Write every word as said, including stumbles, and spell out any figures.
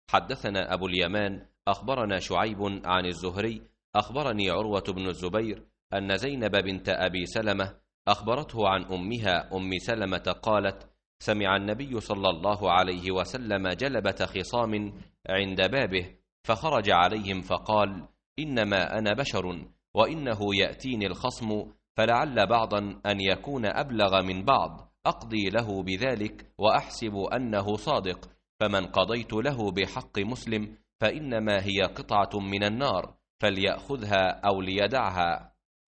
حدثنا أبو اليمان أخبرنا شعيب عن الزهري أخبرني عروة بن الزبير أن زينب بنت أبي سلمة أخبرته عن أمها أم سلمة قالت: سمع النبي صلى الله عليه وسلم جلبة خصام عند بابه، فخرج عليهم فقال: إنما أنا بشر، وإنه يأتيني الخصم، فلعل بعضا أن يكون أبلغ من بعض، أقضي له بذلك وأحسب أنه صادق، فمن قضيت له بحق مسلم فإنما هي قطعة من النار، فليأخذها أو ليدعها.